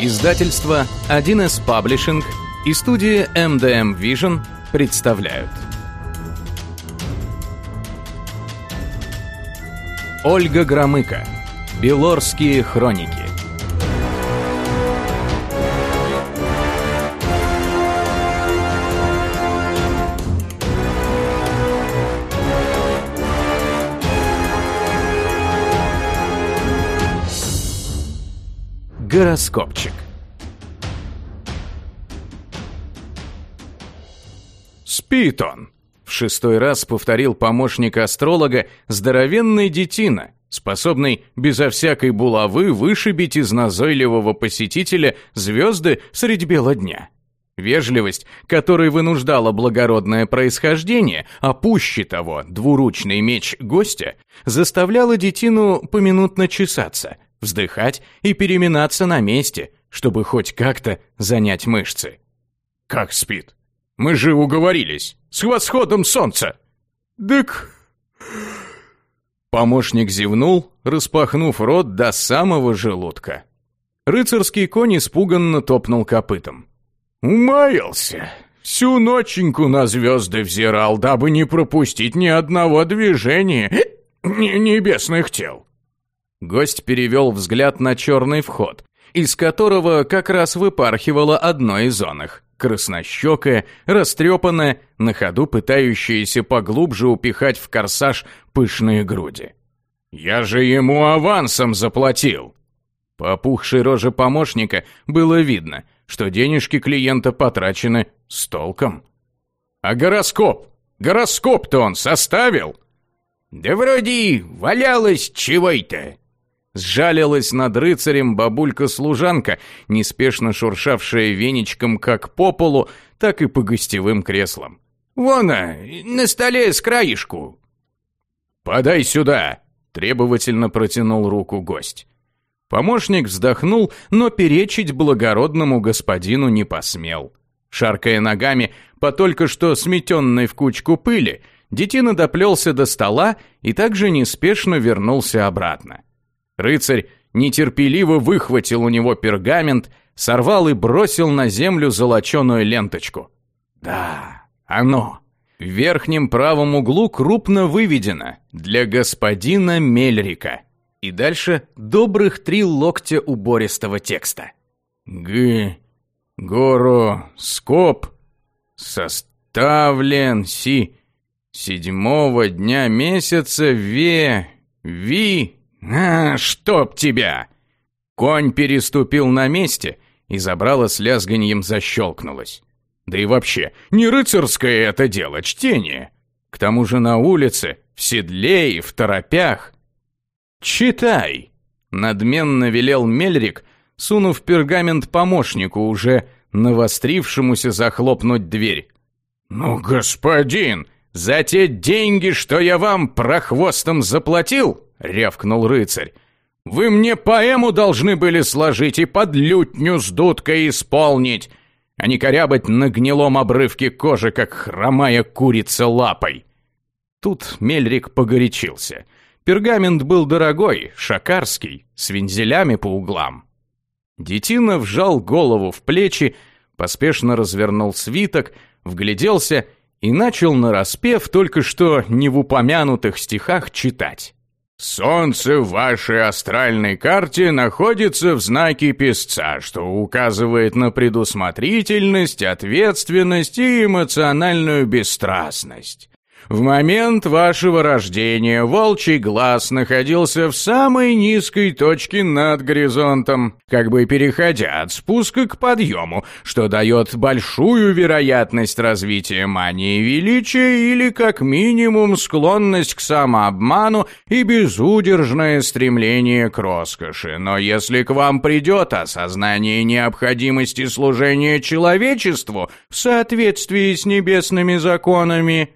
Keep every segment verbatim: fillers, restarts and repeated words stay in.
Издательство один эс Publishing и студия эм дэ эм Vision представляют. Ольга Громыко. Белорские хроники. Гороскопчик. Спит он. В шестой раз повторил помощник астролога здоровенный детина, способный безо всякой булавы вышибить из назойливого посетителя звезды средь бела дня. Вежливость, которой вынуждала благородное происхождение, а пуще того двуручный меч гостя, заставляла детину поминутно чесаться, вздыхать и переминаться на месте, чтобы хоть как-то занять мышцы. «Как спит? Мы же уговорились, с восходом солнца!» «Дык!» Помощник зевнул, распахнув рот до самого желудка. Рыцарский конь испуганно топнул копытом. «Умаялся! Всю ноченьку на звезды взирал, дабы не пропустить ни одного движения небесных тел!» Гость перевел взгляд на черный вход, из которого как раз выпархивало одно из оных, краснощекое, растрепанное, на ходу пытающееся поглубже упихать в корсаж пышные груди. «Я же ему авансом заплатил!» По опухшей роже помощника было видно, что денежки клиента потрачены с толком. «А гороскоп? Гороскоп-то он составил?» «Да вроде валялось чего-то!» Сжалилась над рыцарем бабулька-служанка, неспешно шуршавшая веничком как по полу, так и по гостевым креслам. «Вон, на столе с краешку!» «Подай сюда!» — требовательно протянул руку гость. Помощник вздохнул, но перечить благородному господину не посмел. Шаркая ногами по только что сметенной в кучку пыли, детина доплелся до стола и также неспешно вернулся обратно. Рыцарь нетерпеливо выхватил у него пергамент, сорвал и бросил на землю золоченую ленточку. Да, оно. В верхнем правом углу крупно выведено «Для господина Мельрика». И дальше добрых три локтя убористого текста. Г. Гороскоп составлен си седьмого дня месяца ве ви. «А, чтоб тебя!» Конь переступил на месте, и забрало с лязганьем защелкнулось. Да и вообще, не рыцарское это дело, чтение. К тому же на улице, в седле и в торопях. «Читай!» — надменно велел Мельрик, сунув пергамент помощнику, уже навострившемуся захлопнуть дверь. «Ну, господин, за те деньги, что я вам прохвостом заплатил!» — рявкнул рыцарь. «Вы мне поэму должны были сложить и под лютню с дудкой исполнить, а не корябать на гнилом обрывке кожи, как хромая курица лапой». Тут Мельрик погорячился. Пергамент был дорогой, шакарский, с вензелями по углам. Детина вжал голову в плечи, поспешно развернул свиток, вгляделся и начал нараспев только что не в упомянутых стихах читать. «Солнце в вашей астральной карте находится в знаке Песца, что указывает на предусмотрительность, ответственность и эмоциональную бесстрастность. В момент вашего рождения волчий глаз находился в самой низкой точке над горизонтом, как бы переходя от спуска к подъему, что дает большую вероятность развития мании величия или, как минимум, склонность к самообману и безудержное стремление к роскоши. Но если к вам придет осознание необходимости служения человечеству в соответствии с небесными законами...»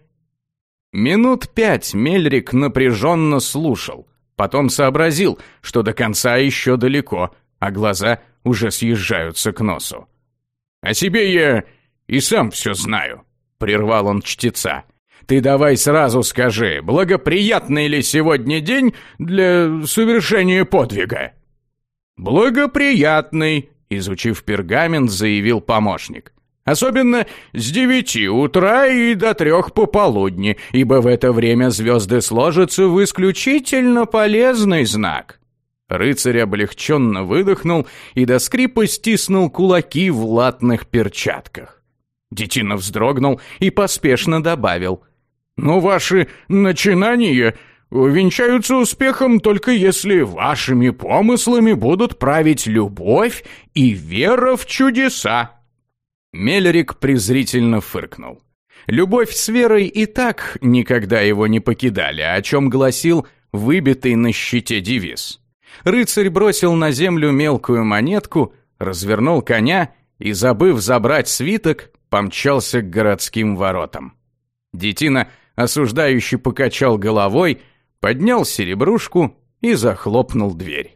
Минут пять Мельрик напряженно слушал, потом сообразил, что до конца еще далеко, а глаза уже съезжаются к носу. «О себе я и сам все знаю», — прервал он чтеца. «Ты давай сразу скажи, благоприятный ли сегодня день для совершения подвига?» «Благоприятный», изучив пергамент, заявил помощник. «Особенно с девяти утра и до трех пополудни, ибо в это время звезды сложатся в исключительно полезный знак». Рыцарь облегченно выдохнул и до скрипа стиснул кулаки в латных перчатках. Детина вздрогнул и поспешно добавил: «Но ваши начинания увенчаются успехом только если вашими помыслами будут править любовь и вера в чудеса». Мелерик презрительно фыркнул. Любовь с верой и так никогда его не покидали, о чем гласил выбитый на щите девиз. Рыцарь бросил на землю мелкую монетку, развернул коня и, забыв забрать свиток, помчался к городским воротам. Детина осуждающе покачал головой, поднял серебрушку и захлопнул дверь.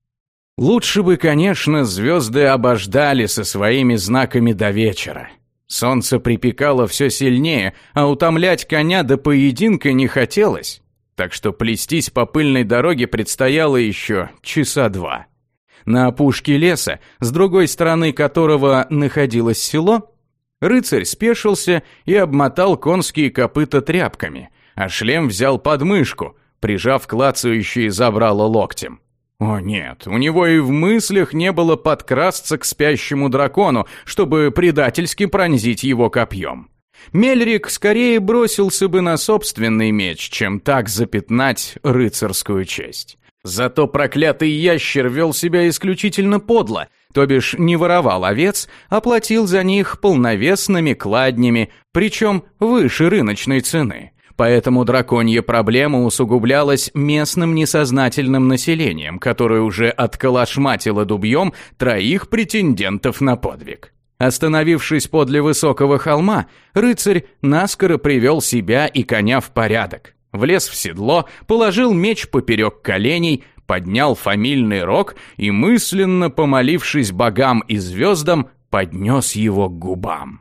Лучше бы, конечно, звезды обождали со своими знаками до вечера. Солнце припекало все сильнее, а утомлять коня до поединка не хотелось, так что плестись по пыльной дороге предстояло еще часа два. На опушке леса, с другой стороны которого находилось село, рыцарь спешился и обмотал конские копыта тряпками, а шлем взял под мышку, прижав клацающие забрало локтем. О нет, у него и в мыслях не было подкрасться к спящему дракону, чтобы предательски пронзить его копьем. Мелерик скорее бросился бы на собственный меч, чем так запятнать рыцарскую честь. Зато проклятый ящер вел себя исключительно подло, то бишь не воровал овец, а платил за них полновесными кладнями, причем выше рыночной цены. Поэтому драконья проблема усугублялась местным несознательным населением, которое уже отколошматило дубьем троих претендентов на подвиг. Остановившись подле высокого холма, рыцарь наскоро привел себя и коня в порядок. Влез в седло, положил меч поперек коленей, поднял фамильный рог и, мысленно помолившись богам и звездам, поднес его к губам.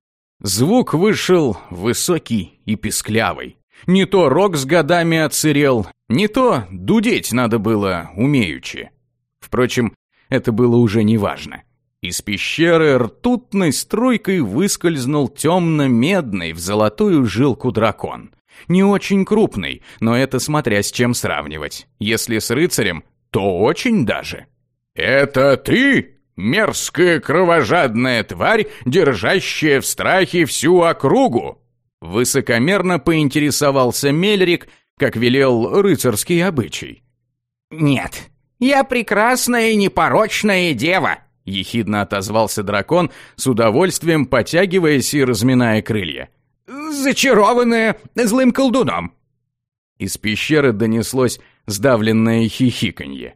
Звук вышел высокий и писклявый. Не то рог с годами отсырел, не то дудеть надо было умеючи. Впрочем, это было уже неважно. Из пещеры ртутной струйкой выскользнул темно-медный в золотую жилку дракон. Не очень крупный, но это смотря с чем сравнивать. Если с рыцарем, то очень даже. «Это ты, мерзкая кровожадная тварь, держащая в страхе всю округу?» Высокомерно поинтересовался Мелерик, как велел рыцарский обычай. «Нет, я прекрасная и непорочная дева», — ехидно отозвался дракон, с удовольствием потягиваясь и разминая крылья. «Зачарованная злым колдуном». Из пещеры донеслось сдавленное хихиканье.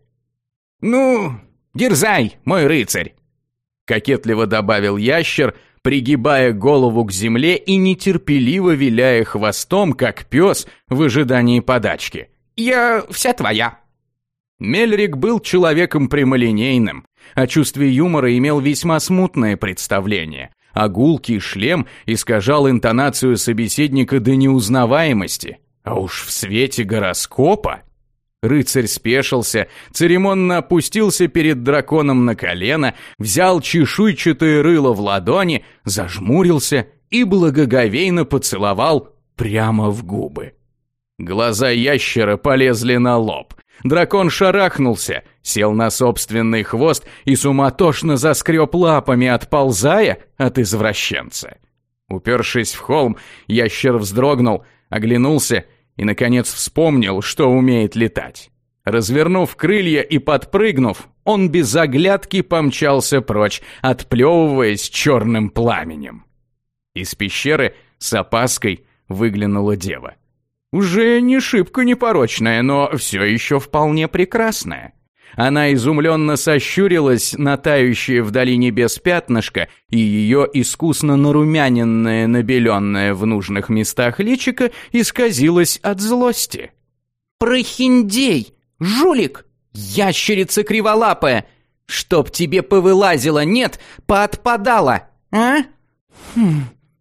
«Ну, дерзай, мой рыцарь», — кокетливо добавил ящер, пригибая голову к земле и нетерпеливо виляя хвостом, как пес в ожидании подачки. «Я вся твоя». Мелерик был человеком прямолинейным, о чувстве юмора имел весьма смутное представление, а гулкий шлем искажал интонацию собеседника до неузнаваемости, а уж в свете гороскопа. Рыцарь спешился, церемонно опустился перед драконом на колено, взял чешуйчатое рыло в ладони, зажмурился и благоговейно поцеловал прямо в губы. Глаза ящера полезли на лоб. Дракон шарахнулся, сел на собственный хвост и суматошно заскреб лапами, отползая от извращенца. Упершись в холм, ящер вздрогнул, оглянулся и, наконец, вспомнил, что умеет летать. Развернув крылья и подпрыгнув, он без оглядки помчался прочь, отплевываясь черным пламенем. Из пещеры с опаской выглянула дева. Уже не шибко непорочная, но все еще вполне прекрасная. Она изумленно сощурилась на тающее вдали небес пятнышко, и ее искусно нарумяненное, набеленное в нужных местах личико исказилось от злости. «Прохиндей! Жулик! Ящерица криволапая! Чтоб тебе повылазило, нет, поотпадало, а?» хм.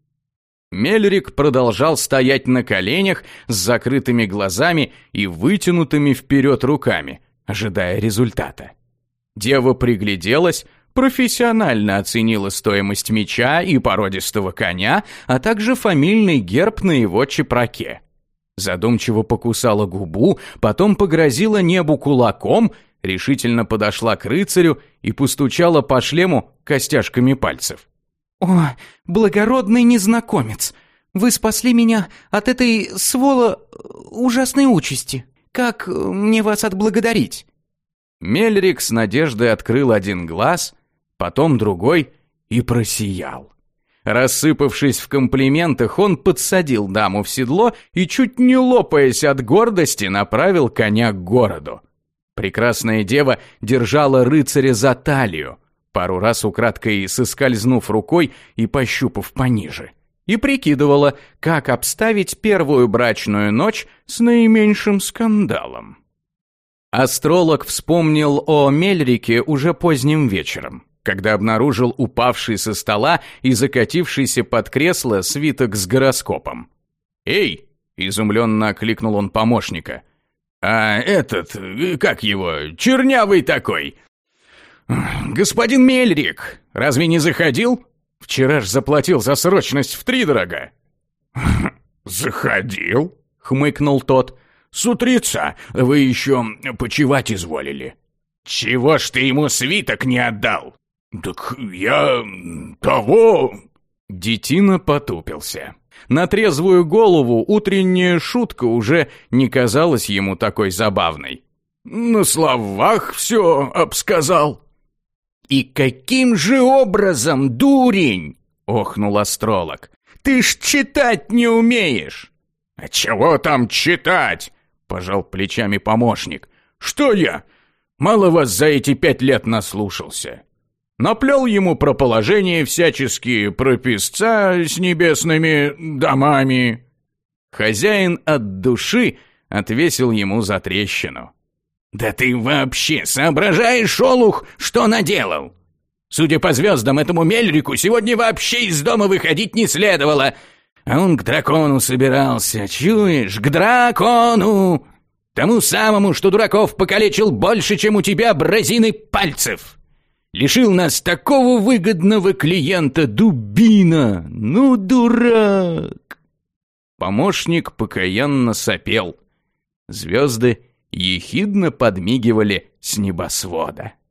Мелерик продолжал стоять на коленях с закрытыми глазами и вытянутыми вперед руками, ожидая результата. Дева пригляделась, профессионально оценила стоимость меча и породистого коня, а также фамильный герб на его чепраке. Задумчиво покусала губу, потом погрозила небу кулаком, решительно подошла к рыцарю и постучала по шлему костяшками пальцев. «О, благородный незнакомец, вы спасли меня от этой своло... ужасной участи. Как мне вас отблагодарить?» Мельрик с надеждой открыл один глаз, потом другой и просиял. Рассыпавшись в комплиментах, он подсадил даму в седло и, чуть не лопаясь от гордости, направил коня к городу. Прекрасная дева держала рыцаря за талию, пару раз украдкой соскользнув рукой и пощупав пониже, и прикидывала, как обставить первую брачную ночь с наименьшим скандалом. Астролог вспомнил о Мельрике уже поздним вечером, когда обнаружил упавший со стола и закатившийся под кресло свиток с гороскопом. «Эй!» — изумленно окликнул он помощника. «А этот, как его, чернявый такой? Господин Мельрик, разве не заходил? Вчера ж заплатил за срочность втридорога». «Заходил?» — хмыкнул тот. «С утреца вы еще почивать изволили». «Чего ж ты ему свиток не отдал?» «Так я... того...» Детина потупился. На трезвую голову утренняя шутка уже не казалась ему такой забавной. «На словах все обсказал». «И каким же образом, дурень?» — охнул астролог. «Ты ж читать не умеешь!» «А чего там читать?» — пожал плечами помощник. «Что я? Мало вас за эти пять лет наслушался». Наплел ему про положение всяческие, про писца с небесными домами. Хозяин от души отвесил ему затрещину. «Да ты вообще соображаешь, олух, что наделал? Судя по звездам, этому Мельрику сегодня вообще из дома выходить не следовало. А он к дракону собирался, чуешь, к дракону! Тому самому, что дураков покалечил больше, чем у тебя бразины пальцев. Лишил нас такого выгодного клиента, дубина! Ну, дурак!» Помощник покаянно сопел. Звезды ехидно подмигивали с небосвода.